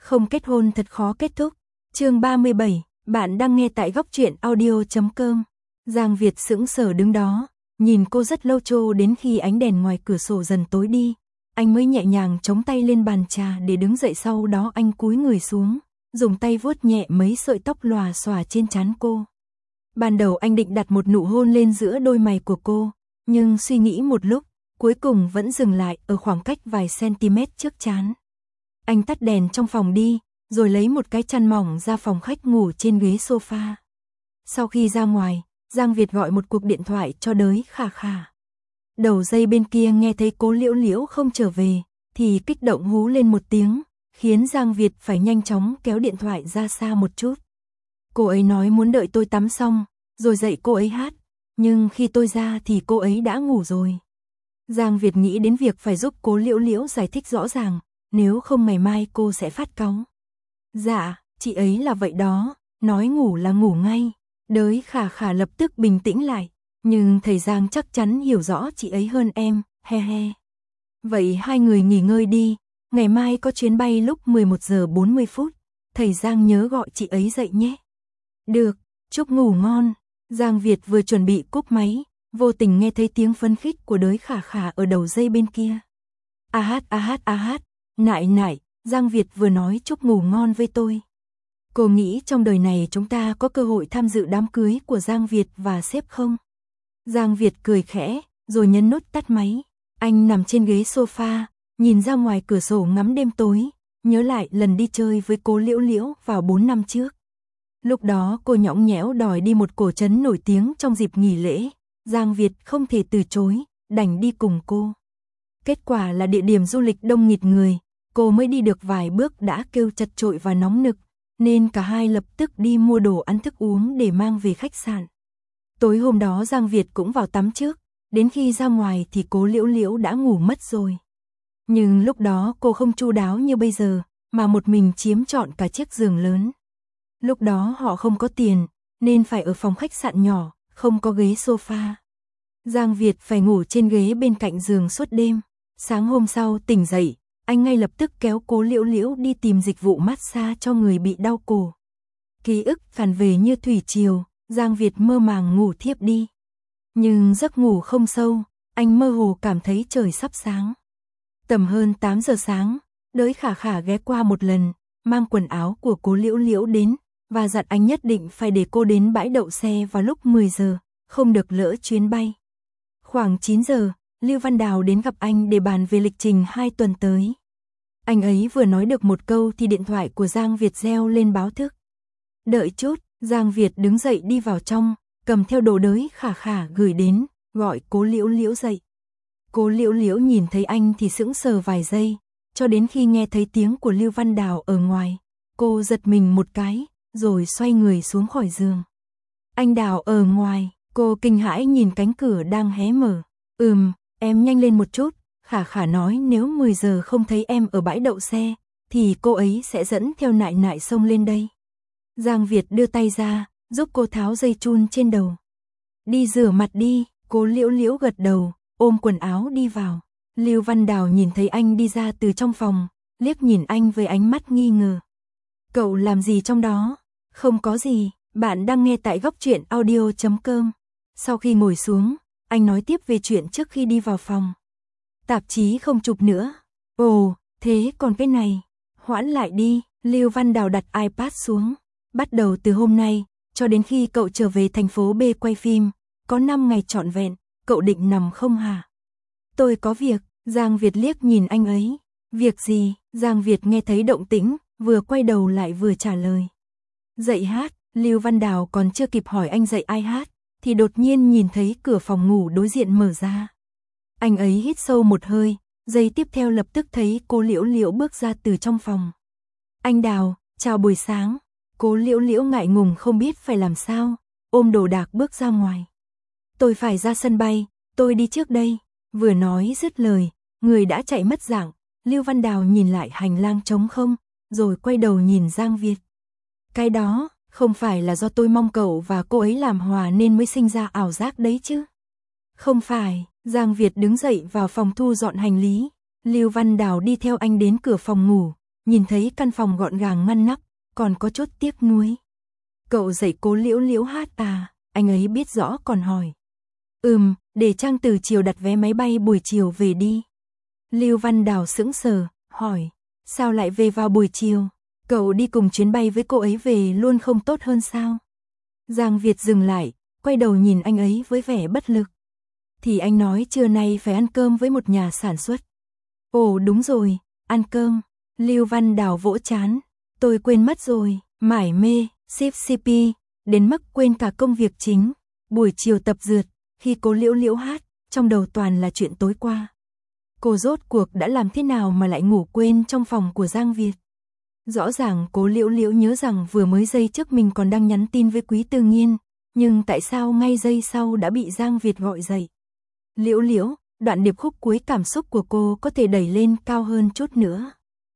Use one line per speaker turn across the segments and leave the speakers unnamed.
Không kết hôn thật khó kết thúc. Chương 37, bạn đang nghe tại góc truyện audio.com. Giang Việt sững sờ đứng đó, nhìn cô rất lâu cho đến khi ánh đèn ngoài cửa sổ dần tối đi, anh mới nhẹ nhàng chống tay lên bàn trà để đứng dậy, sau đó anh cúi người xuống, dùng tay vuốt nhẹ mấy sợi tóc lòa xòa trên trán cô. Ban đầu anh định đặt một nụ hôn lên giữa đôi mày của cô, nhưng suy nghĩ một lúc, cuối cùng vẫn dừng lại ở khoảng cách vài cm trước trán. Anh tắt đèn trong phòng đi, rồi lấy một cái chăn mỏng ra phòng khách ngủ trên ghế sofa. Sau khi ra ngoài, Giang Việt gọi một cuộc điện thoại cho Đới Khả Khả. Đầu dây bên kia nghe thấy Cố Liễu Liễu không trở về, thì kích động hú lên một tiếng, khiến Giang Việt phải nhanh chóng kéo điện thoại ra xa một chút. Cô ấy nói muốn đợi tôi tắm xong, rồi dạy cô ấy hát, nhưng khi tôi ra thì cô ấy đã ngủ rồi. Giang Việt nghĩ đến việc phải giúp Cố Liễu Liễu giải thích rõ ràng, nếu không ngày mai cô sẽ phát cáu. Dạ, chị ấy là vậy đó, nói ngủ là ngủ ngay. Đới Khả Khả lập tức bình tĩnh lại, nhưng thầy Giang chắc chắn hiểu rõ chị ấy hơn em, he he. Vậy hai người nghỉ ngơi đi, ngày mai có chuyến bay lúc 11 giờ 40 phút, thầy Giang nhớ gọi chị ấy dậy nhé. Được, chúc ngủ ngon. Giang Việt vừa chuẩn bị cúp máy, vô tình nghe thấy tiếng phấn khích của Đới Khả Khả ở đầu dây bên kia. A hát, nại, Giang Việt vừa nói chúc ngủ ngon với tôi. Cô nghĩ trong đời này chúng ta có cơ hội tham dự đám cưới của Giang Việt và sếp không? Giang Việt cười khẽ, rồi nhấn nút tắt máy. Anh nằm trên ghế sofa, nhìn ra ngoài cửa sổ ngắm đêm tối, nhớ lại lần đi chơi với Cố Liễu Liễu vào 4 năm trước. Lúc đó cô nhõng nhẽo đòi đi một cổ trấn nổi tiếng trong dịp nghỉ lễ, Giang Việt không thể từ chối, đành đi cùng cô. Kết quả là địa điểm du lịch đông nghịt người, cô mới đi được vài bước đã kêu chật chội và nóng nực, nên cả hai lập tức đi mua đồ ăn thức uống để mang về khách sạn. Tối hôm đó Giang Việt cũng vào tắm trước, đến khi ra ngoài thì Cố Liễu Liễu đã ngủ mất rồi. Nhưng lúc đó cô không chu đáo như bây giờ, mà một mình chiếm trọn cả chiếc giường lớn. Lúc đó họ không có tiền, nên phải ở phòng khách sạn nhỏ, không có ghế sofa. Giang Việt phải ngủ trên ghế bên cạnh giường suốt đêm. Sáng hôm sau tỉnh dậy, anh ngay lập tức kéo Cố Liễu Liễu đi tìm dịch vụ massage cho người bị đau cổ. Ký ức tràn về như thủy triều, Giang Việt mơ màng ngủ thiếp đi. Nhưng giấc ngủ không sâu, anh mơ hồ cảm thấy trời sắp sáng. Tầm hơn 8 giờ sáng, Đới Khả Khả ghé qua một lần, mang quần áo của Cố Liễu Liễu đến, và dặn anh nhất định phải để cô đến bãi đậu xe vào lúc 10 giờ, không được lỡ chuyến bay. Khoảng 9 giờ, Lưu Văn Đào đến gặp anh để bàn về lịch trình 2 tuần tới. Anh ấy vừa nói được một câu thì điện thoại của Giang Việt reo lên báo thức. Đợi chút, Giang Việt đứng dậy đi vào trong, cầm theo đồ Đới Khả Khả gửi đến, gọi Cố Liễu Liễu dậy. Cố Liễu Liễu nhìn thấy anh thì sững sờ vài giây, cho đến khi nghe thấy tiếng của Lưu Văn Đào ở ngoài, cô giật mình một cái, rồi xoay người xuống khỏi giường. Anh Đào ở ngoài, cô kinh hãi nhìn cánh cửa đang hé mở. Em nhanh lên một chút, Khả Khả nói nếu 10 giờ không thấy em ở bãi đậu xe, thì cô ấy sẽ dẫn theo nại nại xông lên đây. Giang Việt đưa tay ra, giúp cô tháo dây chun trên đầu. Đi rửa mặt đi, Cố Liễu Liễu gật đầu, ôm quần áo đi vào. Lưu Văn Đào nhìn thấy anh đi ra từ trong phòng, liếc nhìn anh với ánh mắt nghi ngờ. Cậu làm gì trong đó? Không có gì, bạn đang nghe tại góc truyện audio.com. Sau khi ngồi xuống, anh nói tiếp về chuyện trước khi đi vào phòng. Tạp chí không chụp nữa. Ồ, thế còn cái này? Hoãn lại đi, Lưu Văn Đào đặt iPad xuống. Bắt đầu từ hôm nay, cho đến khi cậu trở về thành phố B quay phim, có 5 ngày trọn vẹn, cậu định nằm không hả? Tôi có việc, Giang Việt liếc nhìn anh ấy. Việc gì? Giang Việt nghe thấy động tĩnh, vừa quay đầu lại vừa trả lời. Dạy hát, Lưu Văn Đào còn chưa kịp hỏi anh dạy ai hát, thì đột nhiên nhìn thấy cửa phòng ngủ đối diện mở ra. Anh ấy hít sâu một hơi, giây tiếp theo lập tức thấy Cố Liễu Liễu bước ra từ trong phòng. Anh Đào, chào buổi sáng. Cố Liễu Liễu ngại ngùng không biết phải làm sao, ôm đồ đạc bước ra ngoài. Tôi phải ra sân bay, tôi đi trước đây. Vừa nói dứt lời, người đã chạy mất dạng. Lưu Văn Đào nhìn lại hành lang trống không, rồi quay đầu nhìn Giang Việt. Cái đó, không phải là do tôi mong cậu và cô ấy làm hòa nên mới sinh ra ảo giác đấy chứ? Không phải, Giang Việt đứng dậy vào phòng thu dọn hành lý. Lưu Văn Đào đi theo anh đến cửa phòng ngủ, nhìn thấy căn phòng gọn gàng ngăn nắp, còn có chút tiếc nuối. Cậu dạy Cố Liễu Liễu hát à? Anh ấy biết rõ còn hỏi. Để Trang Từ chiều đặt vé máy bay buổi chiều về đi. Lưu Văn Đào sững sờ, hỏi, sao lại về vào buổi chiều? Cậu đi cùng chuyến bay với cô ấy về luôn không tốt hơn sao? Giang Việt dừng lại, quay đầu nhìn anh ấy với vẻ bất lực. Thì anh nói trưa nay phải ăn cơm với một nhà sản xuất. Ồ đúng rồi, ăn cơm. Lưu Văn Đào vỗ trán. Tôi quên mất rồi, mải mê, ship CP, đến mức quên cả công việc chính. Buổi chiều tập dượt, khi Cố Liễu Liễu hát, trong đầu toàn là chuyện tối qua. Cô rốt cuộc đã làm thế nào mà lại ngủ quên trong phòng của Giang Việt? Rõ ràng Cố Liễu Liễu nhớ rằng vừa mới giây trước mình còn đang nhắn tin với Quý Tư Nghiên, nhưng tại sao ngay giây sau đã bị Giang Việt gọi dậy? Liễu Liễu, đoạn điệp khúc cuối cảm xúc của cô có thể đẩy lên cao hơn chút nữa.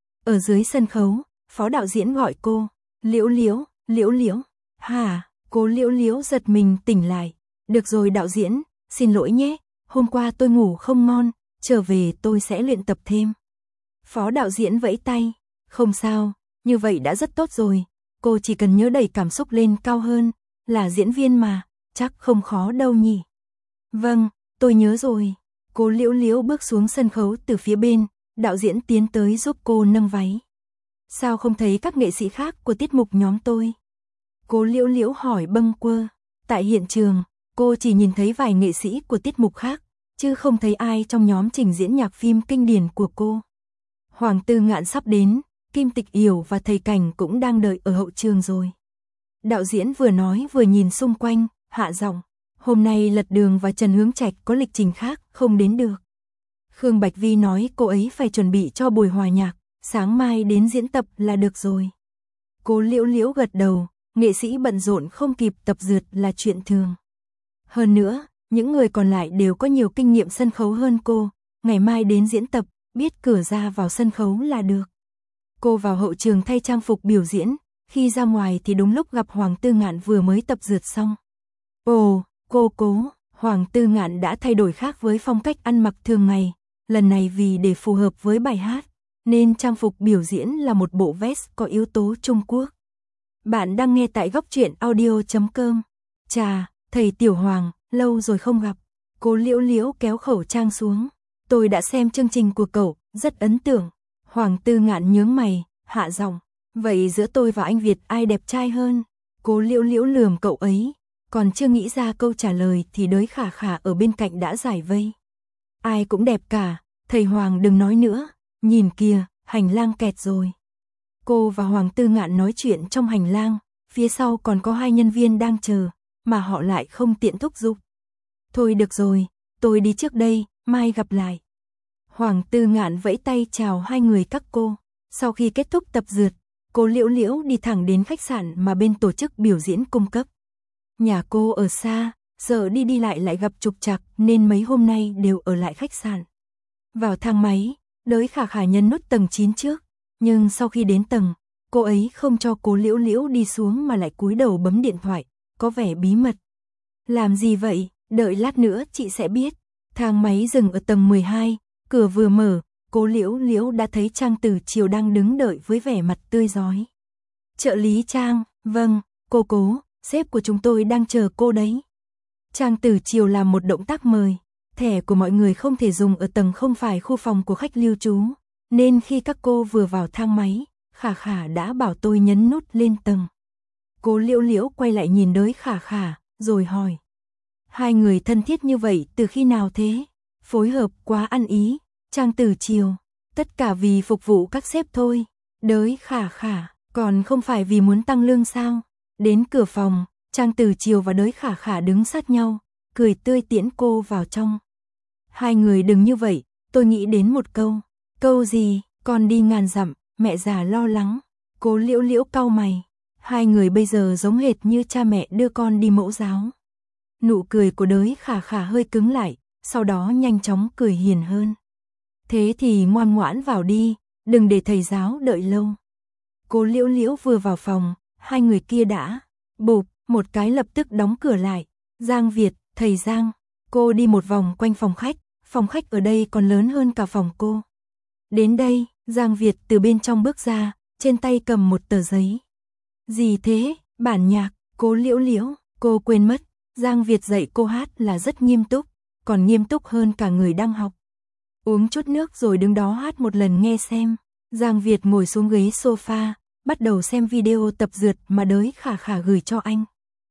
Ở dưới sân khấu, phó đạo diễn gọi cô, Liễu Liễu, Liễu Liễu. Hả? Cố Liễu Liễu giật mình tỉnh lại. Được rồi đạo diễn, xin lỗi nhé, hôm qua tôi ngủ không ngon, trở về tôi sẽ luyện tập thêm. Phó đạo diễn vẫy tay, không sao, như vậy đã rất tốt rồi, cô chỉ cần nhớ đẩy cảm xúc lên cao hơn, là diễn viên mà, chắc không khó đâu nhỉ. Vâng, tôi nhớ rồi. Cố Liễu Liễu bước xuống sân khấu từ phía bên, đạo diễn tiến tới giúp cô nâng váy. Sao không thấy các nghệ sĩ khác của tiết mục nhóm tôi? Cố Liễu Liễu hỏi bâng quơ. Tại hiện trường, cô chỉ nhìn thấy vài nghệ sĩ của tiết mục khác, chứ không thấy ai trong nhóm trình diễn nhạc phim kinh điển của cô. Hoàng Tư Ngạn sắp đến, Kim Tịch Yểu và thầy Cảnh cũng đang đợi ở hậu trường rồi. Đạo diễn vừa nói vừa nhìn xung quanh, hạ giọng. Hôm nay Lật Đường và Trần Hướng Trạch có lịch trình khác, không đến được. Khương Bạch Vi nói cô ấy phải chuẩn bị cho buổi hòa nhạc, sáng mai đến diễn tập là được rồi. Cố Liễu Liễu gật đầu, nghệ sĩ bận rộn không kịp tập dượt là chuyện thường. Hơn nữa, những người còn lại đều có nhiều kinh nghiệm sân khấu hơn cô, ngày mai đến diễn tập, biết cửa ra vào sân khấu là được. Cô vào hậu trường thay trang phục biểu diễn, khi ra ngoài thì đúng lúc gặp Hoàng Tư Ngạn vừa mới tập dượt xong. Ồ, cô Cố, Hoàng Tư Ngạn đã thay đổi khác với phong cách ăn mặc thường ngày, lần này vì để phù hợp với bài hát, nên trang phục biểu diễn là một bộ vest có yếu tố Trung Quốc. Bạn đang nghe tại góc truyện audio.com. Chà, thầy Tiểu Hoàng, lâu rồi không gặp. Cố Liễu Liễu kéo khẩu trang xuống. Tôi đã xem chương trình của cậu, rất ấn tượng. Hoàng Tư Ngạn nhướng mày, hạ giọng. Vậy giữa tôi và anh Việt ai đẹp trai hơn? Cố Liễu Liễu lườm cậu ấy. Còn chưa nghĩ ra câu trả lời thì Đới Khả Khả ở bên cạnh đã giải vây. Ai cũng đẹp cả, thầy Hoàng đừng nói nữa. Nhìn kìa, hành lang kẹt rồi. Cô và Hoàng Tư Ngạn nói chuyện trong hành lang, phía sau còn có hai nhân viên đang chờ, mà họ lại không tiện thúc giục. Thôi được rồi, tôi đi trước đây, mai gặp lại. Hoàng Tư Ngạn vẫy tay chào hai người các cô. Sau khi kết thúc tập dượt, Cố Liễu Liễu đi thẳng đến khách sạn mà bên tổ chức biểu diễn cung cấp. Nhà cô ở xa, giờ đi lại gặp trục trặc nên mấy hôm nay đều ở lại khách sạn. Vào thang máy, Đới Khả Khả nhấn nút tầng 9 trước, nhưng sau khi đến tầng, cô ấy không cho Cố Liễu Liễu đi xuống mà lại cúi đầu bấm điện thoại, có vẻ bí mật. Làm gì vậy? Đợi lát nữa chị sẽ biết. Thang máy dừng ở tầng 12, cửa vừa mở, Cố Liễu Liễu đã thấy Trang Tử Chiều đang đứng đợi với vẻ mặt tươi rói. Trợ lý Trang, vâng, cô Cố, sếp của chúng tôi đang chờ cô đấy. Trang Tử Chiều làm một động tác mời. Thẻ của mọi người không thể dùng ở tầng không phải khu phòng của khách lưu trú, nên khi các cô vừa vào thang máy, Khả Khả đã bảo tôi nhấn nút lên tầng. Cố Liễu Liễu quay lại nhìn Đới Khả Khả, rồi hỏi. Hai người thân thiết như vậy từ khi nào thế? Phối hợp quá ăn ý. Trang Tử Chiều, tất cả vì phục vụ các sếp thôi. Đới Khả Khả, còn không phải vì muốn tăng lương sao? Đến cửa phòng, Trang Tử Chiều và Đới Khả Khả đứng sát nhau, cười tươi tiễn cô vào trong. Hai người đừng như vậy, tôi nghĩ đến một câu. Câu gì? Con đi ngàn dặm, mẹ già lo lắng. Cố Liễu Liễu cau mày. Hai người bây giờ giống hệt như cha mẹ đưa con đi mẫu giáo. Nụ cười của Đới Khả Khả hơi cứng lại, sau đó nhanh chóng cười hiền hơn. Thế thì ngoan ngoãn vào đi, đừng để thầy giáo đợi lâu. Cố Liễu Liễu vừa vào phòng, hai người kia đã bụp, một cái lập tức đóng cửa lại. Giang Việt, thầy Giang. Cô đi một vòng quanh phòng khách ở đây còn lớn hơn cả phòng cô. Đến đây, Giang Việt từ bên trong bước ra, trên tay cầm một tờ giấy. Gì thế, bản nhạc, Cố Liễu Liễu, cô quên mất, Giang Việt dạy cô hát là rất nghiêm túc, còn nghiêm túc hơn cả người đang học. Uống chút nước rồi đứng đó hát một lần nghe xem. Giang Việt ngồi xuống ghế sofa, bắt đầu xem video tập dượt mà đới Khả Khả gửi cho anh.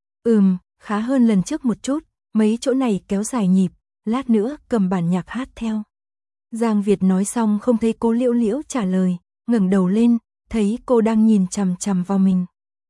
Khá hơn lần trước một chút, mấy chỗ này kéo dài nhịp, lát nữa cầm bản nhạc hát theo. Giang Việt nói xong không thấy Cố Liễu Liễu trả lời, ngẩng đầu lên, thấy cô đang nhìn chằm chằm vào mình.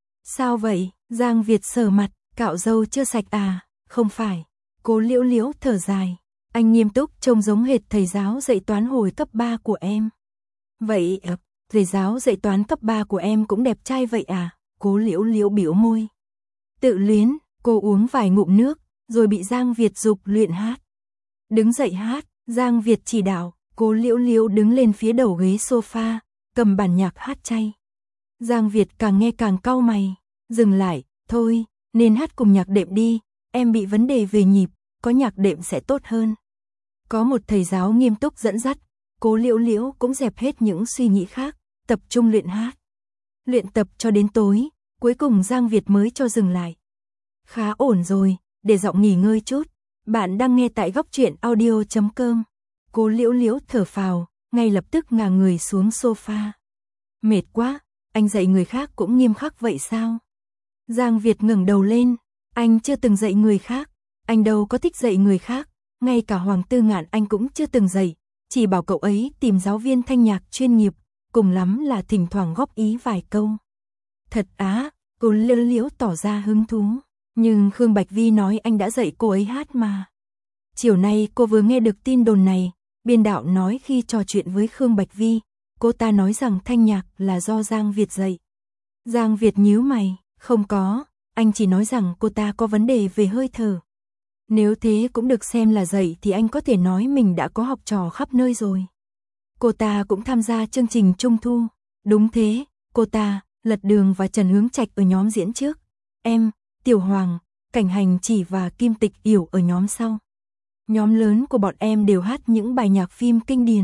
Sao vậy? Giang Việt sờ mặt, cạo râu chưa sạch à? Không phải. Cố Liễu Liễu thở dài. Anh nghiêm túc trông giống hệt thầy giáo dạy toán hồi cấp 3 của em. Vậy, thầy giáo dạy toán cấp 3 của em cũng đẹp trai vậy à? Cố Liễu Liễu bĩu môi. Tự luyến, cô uống vài ngụm nước, rồi bị Giang Việt giục luyện hát. Đứng dậy hát, Giang Việt chỉ đạo, Cố Liễu Liễu đứng lên phía đầu ghế sofa, cầm bản nhạc hát chay. Giang Việt càng nghe càng cau mày, dừng lại, thôi, nên hát cùng nhạc đệm đi, em bị vấn đề về nhịp, có nhạc đệm sẽ tốt hơn. Có một thầy giáo nghiêm túc dẫn dắt, Cố Liễu Liễu cũng dẹp hết những suy nghĩ khác, tập trung luyện hát. Luyện tập cho đến tối, cuối cùng Giang Việt mới cho dừng lại. Khá ổn rồi, để giọng nghỉ ngơi chút. Bạn đang nghe tại góc truyện audio.com. Cố Liễu Liễu thở phào, ngay lập tức ngả người xuống sofa. Mệt quá, anh dạy người khác cũng nghiêm khắc vậy sao? Giang Việt ngẩng đầu lên, anh chưa từng dạy người khác, anh đâu có thích dạy người khác, ngay cả Hoàng Tư Ngạn anh cũng chưa từng dạy, chỉ bảo cậu ấy tìm giáo viên thanh nhạc chuyên nghiệp, cùng lắm là thỉnh thoảng góp ý vài câu. Thật á, Cố Liễu Liễu tỏ ra hứng thú, nhưng Khương Bạch Vi nói anh đã dạy cô ấy hát mà. Chiều nay cô vừa nghe được tin đồn này, biên đạo nói khi trò chuyện với Khương Bạch Vi, cô ta nói rằng thanh nhạc là do Giang Việt dạy. Giang Việt nhíu mày, không có, anh chỉ nói rằng cô ta có vấn đề về hơi thở. Nếu thế cũng được xem là dạy thì anh có thể nói mình đã có học trò khắp nơi rồi. Cô ta cũng tham gia chương trình Trung Thu. Đúng thế, cô ta, Lật Đường và Trần Hướng Trạch ở nhóm diễn trước. Em, Tiểu Hoàng, Cảnh Hành Chỉ và Kim Tịch Yểu ở nhóm sau. Nhóm lớn của bọn em đều hát những bài nhạc phim kinh điển.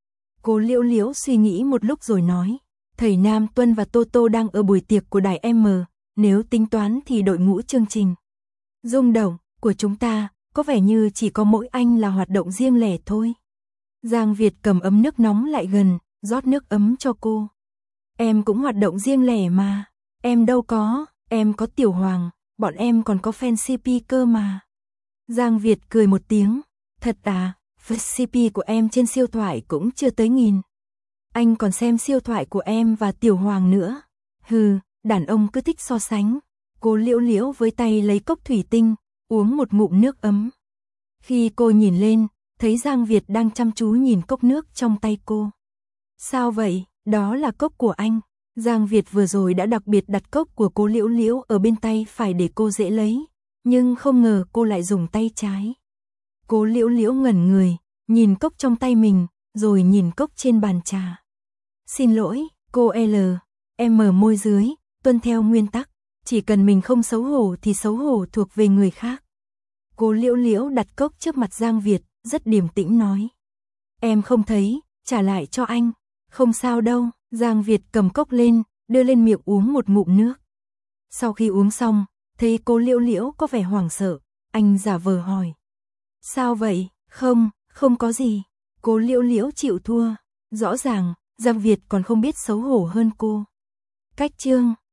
Cố Liễu Liễu suy nghĩ một lúc rồi nói, thầy Nam Tuân và Tô Tô đang ở buổi tiệc của đài M, nếu tính toán thì đội ngũ chương trình rung động của chúng ta, có vẻ như chỉ có mỗi anh là hoạt động riêng lẻ thôi. Giang Việt cầm ấm nước nóng lại gần, rót nước ấm cho cô. Em cũng hoạt động riêng lẻ mà, em đâu có, em có Tiểu Hoàng, bọn em còn có fan CP cơ mà. Giang Việt cười một tiếng, thật à, fan CP của em trên siêu thoại cũng chưa tới 1000. Anh còn xem siêu thoại của em và Tiểu Hoàng nữa. Hừ, đàn ông cứ thích so sánh. Cố Liễu Liễu với tay lấy cốc thủy tinh, uống một ngụm nước ấm. Khi cô nhìn lên, thấy Giang Việt đang chăm chú nhìn cốc nước trong tay cô. Sao vậy, đó là cốc của anh. Giang Việt vừa rồi đã đặc biệt đặt cốc của Cố Liễu Liễu ở bên tay phải để cô dễ lấy, nhưng không ngờ cô lại dùng tay trái. Cố Liễu Liễu ngẩn người, nhìn cốc trong tay mình, rồi nhìn cốc trên bàn trà. Xin lỗi, cô L, em mở môi dưới, tuân theo nguyên tắc, chỉ cần mình không xấu hổ thì xấu hổ thuộc về người khác. Cố Liễu Liễu đặt cốc trước mặt Giang Việt, rất điềm tĩnh nói. Em không thấy, trả lại cho anh. Không sao đâu, Giang Việt cầm cốc lên, đưa lên miệng uống một ngụm nước. Sau khi uống xong, thấy Cố Liễu Liễu có vẻ hoảng sợ, anh giả vờ hỏi. Sao vậy? Không có gì. Cố Liễu Liễu chịu thua. Rõ ràng, Giang Việt còn không biết xấu hổ hơn cô. Cách chương